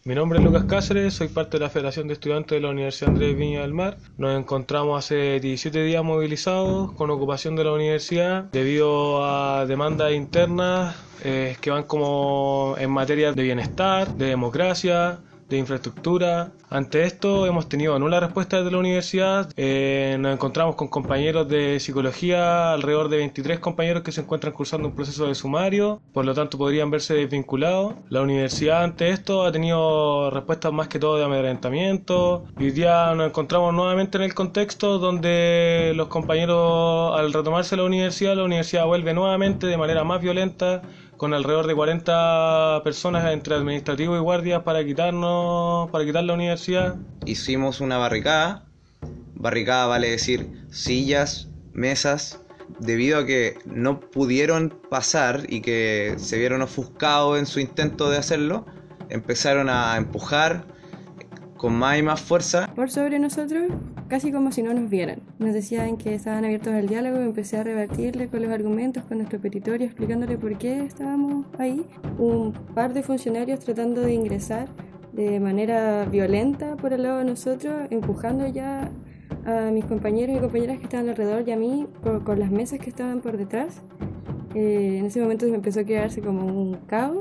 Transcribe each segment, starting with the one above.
Mi nombre es Lucas Cáceres, soy parte de la Federación de Estudiantes de la Universidad Andrés Viña del Mar. Nos encontramos hace 17 días movilizados con ocupación de la universidad debido a demandas internas que van como en materia de bienestar, de democracia, de infraestructura. Ante esto hemos tenido nula respuesta desde la universidad. Nos encontramos con compañeros de psicología, alrededor de 23 compañeros que se encuentran cursando un proceso de sumario, por lo tanto podrían verse desvinculados. La universidad ante esto ha tenido respuestas más que todo de amedrentamiento, y hoy día nos encontramos nuevamente en el contexto donde los compañeros, al retomarse la universidad vuelve nuevamente de manera más violenta, con alrededor de 40 personas entre administrativos y guardias para quitar la universidad. Hicimos una barricada vale decir sillas, mesas, debido a que no pudieron pasar y que se vieron ofuscados en su intento de hacerlo, empezaron a empujar con más y más fuerza por sobre nosotros, casi como si no nos vieran. Nos decían que estaban abiertos al diálogo y empecé a rebatirle con los argumentos, con nuestro petitorio, explicándole por qué estábamos ahí. Un par de funcionarios tratando de ingresar de manera violenta por el lado de nosotros, empujando ya a mis compañeros y compañeras que estaban alrededor y a mí con las mesas que estaban por detrás. En ese momento empezó a crearse como un caos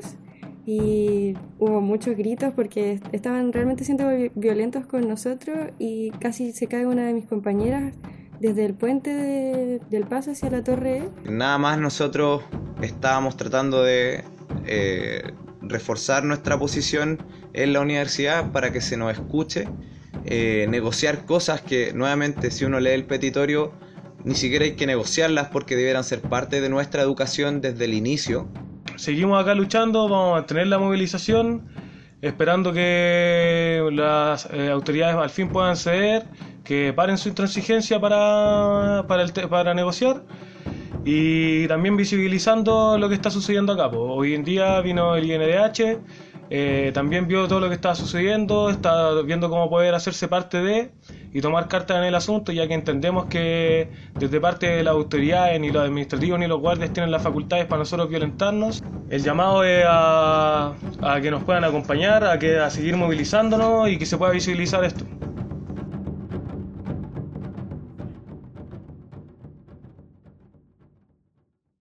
y hubo muchos gritos porque estaban realmente siendo violentos con nosotros, y casi se cae una de mis compañeras desde el puente del paso hacia la torre. Nada más nosotros estábamos tratando de reforzar nuestra posición en la universidad para que se nos escuche, negociar cosas que, nuevamente, si uno lee el petitorio, ni siquiera hay que negociarlas porque debieran ser parte de nuestra educación desde el inicio. Seguimos acá luchando, vamos a mantener la movilización, esperando que las autoridades al fin puedan ceder, que paren su intransigencia para negociar, y también visibilizando lo que está sucediendo acá. Hoy en día vino el INDH, también vio todo lo que estaba sucediendo, está viendo cómo poder hacerse parte de y tomar cartas en el asunto, ya que entendemos que desde parte de las autoridades ni los administrativos ni los guardias tienen las facultades para nosotros violentarnos. El llamado es a que nos puedan acompañar, a seguir movilizándonos y que se pueda visibilizar esto.